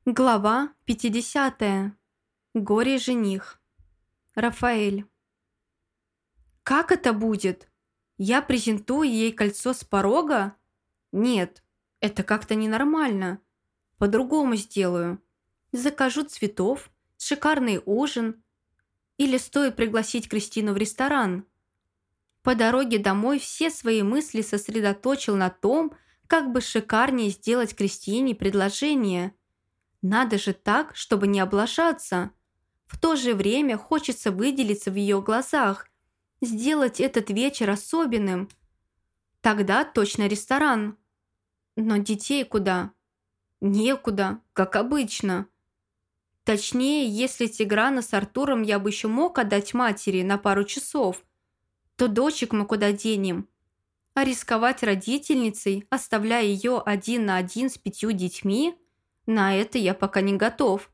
Глава 50. Горе-жених. Рафаэль. Как это будет? Я презентую ей кольцо с порога? Нет, это как-то ненормально. По-другому сделаю. Закажу цветов, шикарный ужин. Или стоит пригласить Кристину в ресторан. По дороге домой все свои мысли сосредоточил на том, как бы шикарнее сделать Кристине предложение. Надо же так, чтобы не облажаться. В то же время хочется выделиться в ее глазах, сделать этот вечер особенным. Тогда точно ресторан. Но детей куда? Некуда, как обычно. Точнее, если Тиграна с Артуром я бы еще мог отдать матери на пару часов, то дочек мы куда денем? А рисковать родительницей, оставляя ее один на один с 5 детьми, на это я пока не готов.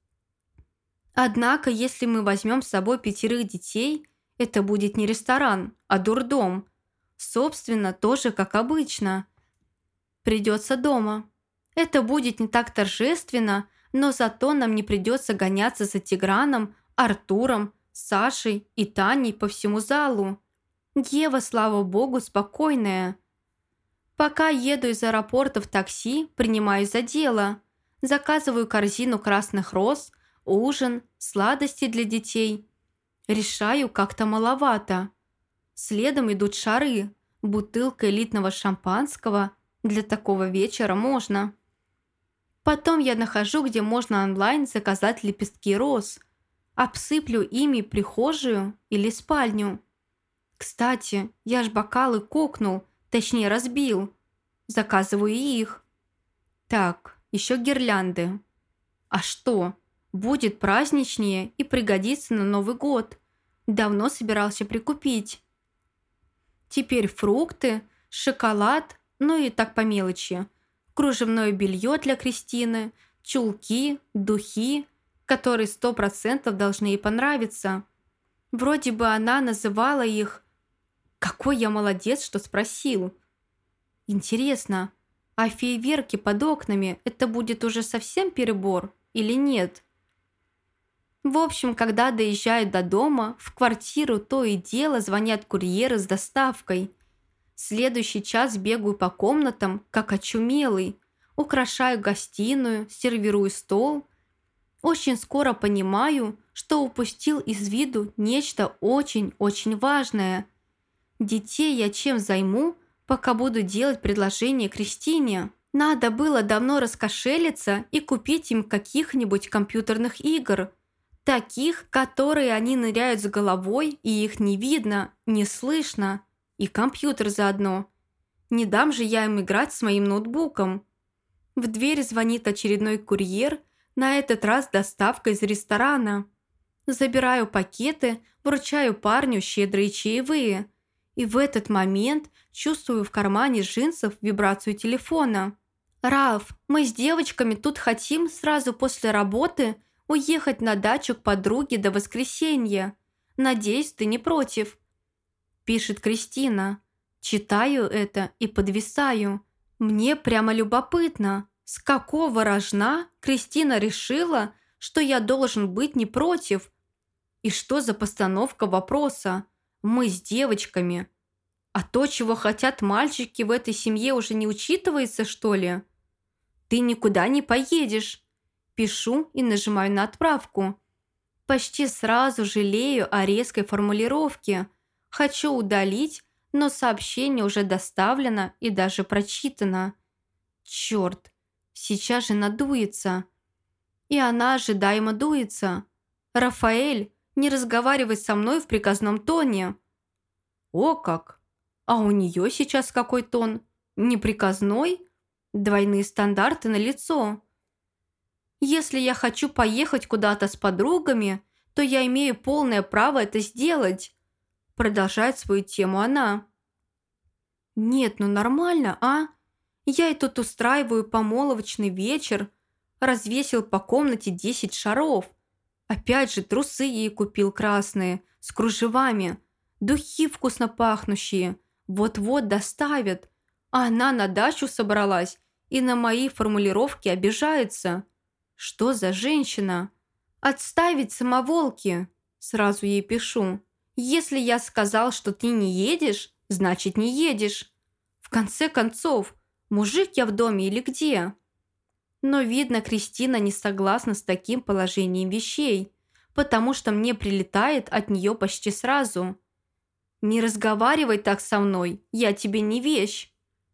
Однако, если мы возьмем с собой 5 детей, это будет не ресторан, а дурдом. Собственно, тоже как обычно. Придется дома. Это будет не так торжественно, но зато нам не придется гоняться за Тиграном, Артуром, Сашей и Таней по всему залу. Ева, слава богу, спокойная. Пока еду из аэропорта в такси, принимаюсь за дело. Заказываю корзину красных роз, ужин, сладости для детей. Решаю, как-то маловато. Следом идут шары, бутылка элитного шампанского. Для такого вечера можно. Потом я нахожу, где можно онлайн заказать лепестки роз. Обсыплю ими прихожую или спальню. Кстати, я ж бокалы кокнул, точнее разбил. Заказываю и их. Так, еще гирлянды. А что? Будет праздничнее и пригодится на Новый год. Давно собирался прикупить. Теперь фрукты, шоколад, ну и так по мелочи. Кружевное белье для Кристины, чулки, духи, которые 100% должны ей понравиться. Вроде бы она называла их... Какой я молодец, что спросил. Интересно, а фейерверки под окнами – это будет уже совсем перебор или нет? В общем, когда доезжают до дома, в квартиру то и дело звонят курьеры с доставкой. Следующий час бегаю по комнатам, как очумелый, украшаю гостиную, сервирую стол. Очень скоро понимаю, что упустил из виду нечто очень-очень важное. Детей я чем займу, пока буду делать предложение Кристине? Надо было давно раскошелиться и купить им каких-нибудь компьютерных игр. Таких, которые они ныряют с головой, и их не видно, не слышно. И компьютер заодно. Не дам же я им играть с моим ноутбуком. В дверь звонит очередной курьер, на этот раз доставка из ресторана. Забираю пакеты, вручаю парню щедрые чаевые. И в этот момент чувствую в кармане джинсов вибрацию телефона. «Раф, мы с девочками тут хотим сразу после работы уехать на дачу к подруге до воскресенья. Надеюсь, ты не против?» Пишет Кристина. Читаю это и подвисаю. Мне прямо любопытно, с какого рожна Кристина решила, что я должен быть не против? И что за постановка вопроса? Мы с девочками. А то, чего хотят мальчики в этой семье, уже не учитывается, что ли? Ты никуда не поедешь. Пишу и нажимаю на отправку. Почти сразу жалею о резкой формулировке. Хочу удалить, но сообщение уже доставлено и даже прочитано. Черт, сейчас же надуется. И она ожидаемо дуется. Рафаэль, не разговаривай со мной в приказном тоне. О как! А у нее сейчас какой тон? Неприказной? Двойные стандарты налицо. Если я хочу поехать куда-то с подругами, то я имею полное право это сделать. Продолжает свою тему она. Нет, ну нормально, а? Я и тут устраиваю помолвочный вечер, развесил по комнате 10 шаров. Опять же трусы ей купил красные, с кружевами, духи вкусно пахнущие. Вот-вот доставят. А она на дачу собралась и на мои формулировки обижается. Что за женщина? Отставить самоволки. Сразу ей пишу. Если я сказал, что ты не едешь, значит не едешь. В конце концов, мужик я в доме или где? Но, видно, Кристина не согласна с таким положением вещей, потому что мне прилетает от нее почти сразу. «Не разговаривай так со мной, я тебе не вещь».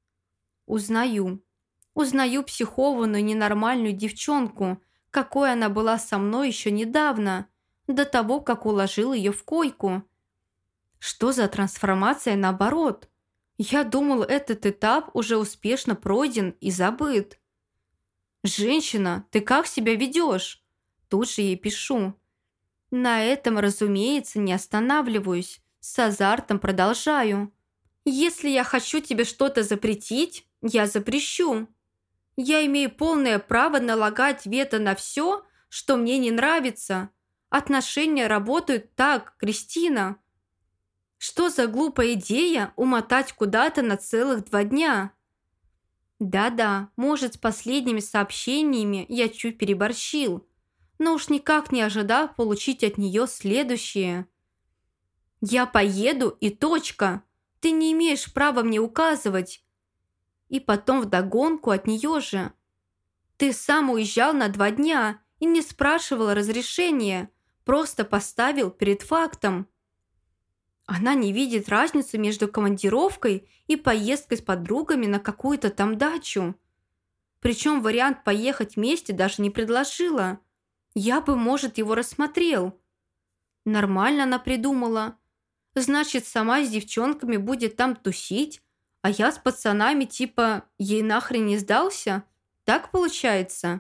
Узнаю. Узнаю психованную ненормальную девчонку, какой она была со мной еще недавно, до того, как уложил ее в койку. Что за трансформация наоборот? Я думал, этот этап уже успешно пройден и забыт. «Женщина, ты как себя ведешь?» Тут же ей пишу. На этом, разумеется, не останавливаюсь. С азартом продолжаю. «Если я хочу тебе что-то запретить, я запрещу. Я имею полное право налагать вето на все, что мне не нравится. Отношения работают так, Кристина. Что за глупая идея умотать куда-то на целых 2 дня?» Да-да, может, с последними сообщениями я чуть переборщил, но уж никак не ожидал получить от нее следующее. «Я поеду и точка. Ты не имеешь права мне указывать». И потом вдогонку от нее же. «Ты сам уезжал на 2 дня и не спрашивал разрешения, просто поставил перед фактом». Она не видит разницу между командировкой и поездкой с подругами на какую-то там дачу. Причем вариант поехать вместе даже не предложила. Я бы, может, его рассмотрел. Нормально она придумала. Значит, сама с девчонками будет там тусить, а я с пацанами типа ей нахрен не сдался? Так получается?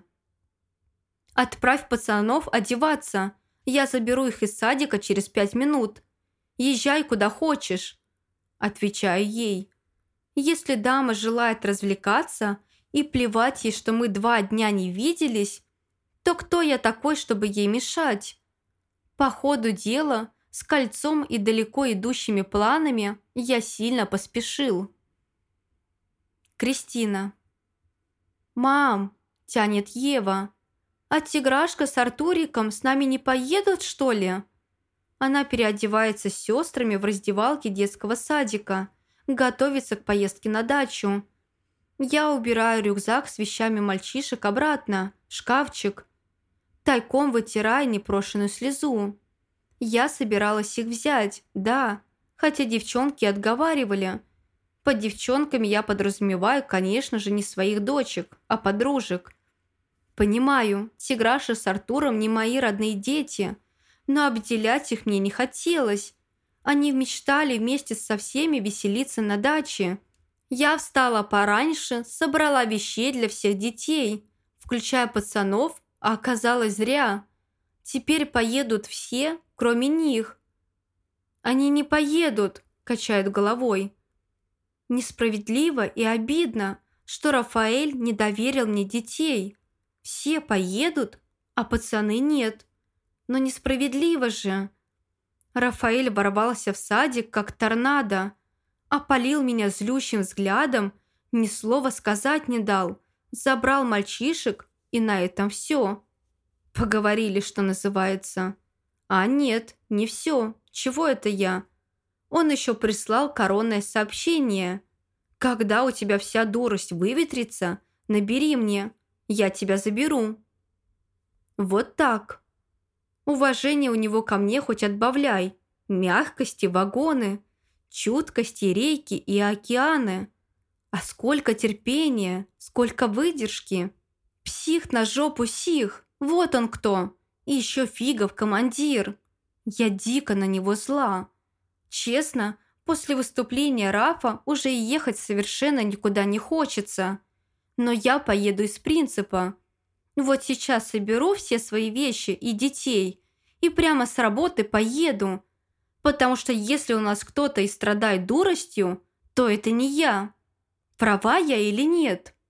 Отправь пацанов одеваться. Я заберу их из садика через 5 минут. Езжай куда хочешь, отвечаю ей. Если дама желает развлекаться и плевать ей, что мы 2 дня не виделись, то кто я такой, чтобы ей мешать? По ходу дела, с кольцом и далеко идущими планами я сильно поспешил. Кристина. «Мам», – тянет Ева, – «а Тиграшка с Артуриком с нами не поедут, что ли?» Она переодевается с сестрами в раздевалке детского садика, готовится к поездке на дачу. Я убираю рюкзак с вещами мальчишек обратно, в шкафчик, тайком вытирая непрошенную слезу. Я собиралась их взять, да, хотя девчонки отговаривали. Под девчонками я подразумеваю, конечно же, не своих дочек, а подружек. Понимаю, Тиграша с Артуром не мои родные дети, но обделять их мне не хотелось. Они мечтали вместе со всеми веселиться на даче. Я встала пораньше, собрала вещей для всех детей, включая пацанов, а оказалось зря. Теперь поедут все, кроме них. «Они не поедут», – качают головой. Несправедливо и обидно, что Рафаэль не доверил мне детей. Все поедут, а пацаны нет. Но несправедливо же. Рафаэль ворвался в садик, как торнадо, опалил меня злющим взглядом, ни слова сказать не дал, забрал мальчишек, и на этом все. Поговорили, что называется. А нет, не все. Чего это я? Он еще прислал коронное сообщение. «Когда у тебя вся дурость выветрится, набери мне, я тебя заберу». Вот так. Уважение у него ко мне хоть отбавляй. Мягкости, вагоны, чуткости, реки и океаны. А сколько терпения, сколько выдержки. Псих на жопу сих, вот он кто. И еще фигов командир. Я дико на него зла. Честно, после выступления Рафа уже и ехать совершенно никуда не хочется. Но я поеду из принципа. Вот сейчас соберу все свои вещи и детей и прямо с работы поеду. Потому что если у нас кто-то и страдает дуростью, то это не я. Права я или нет?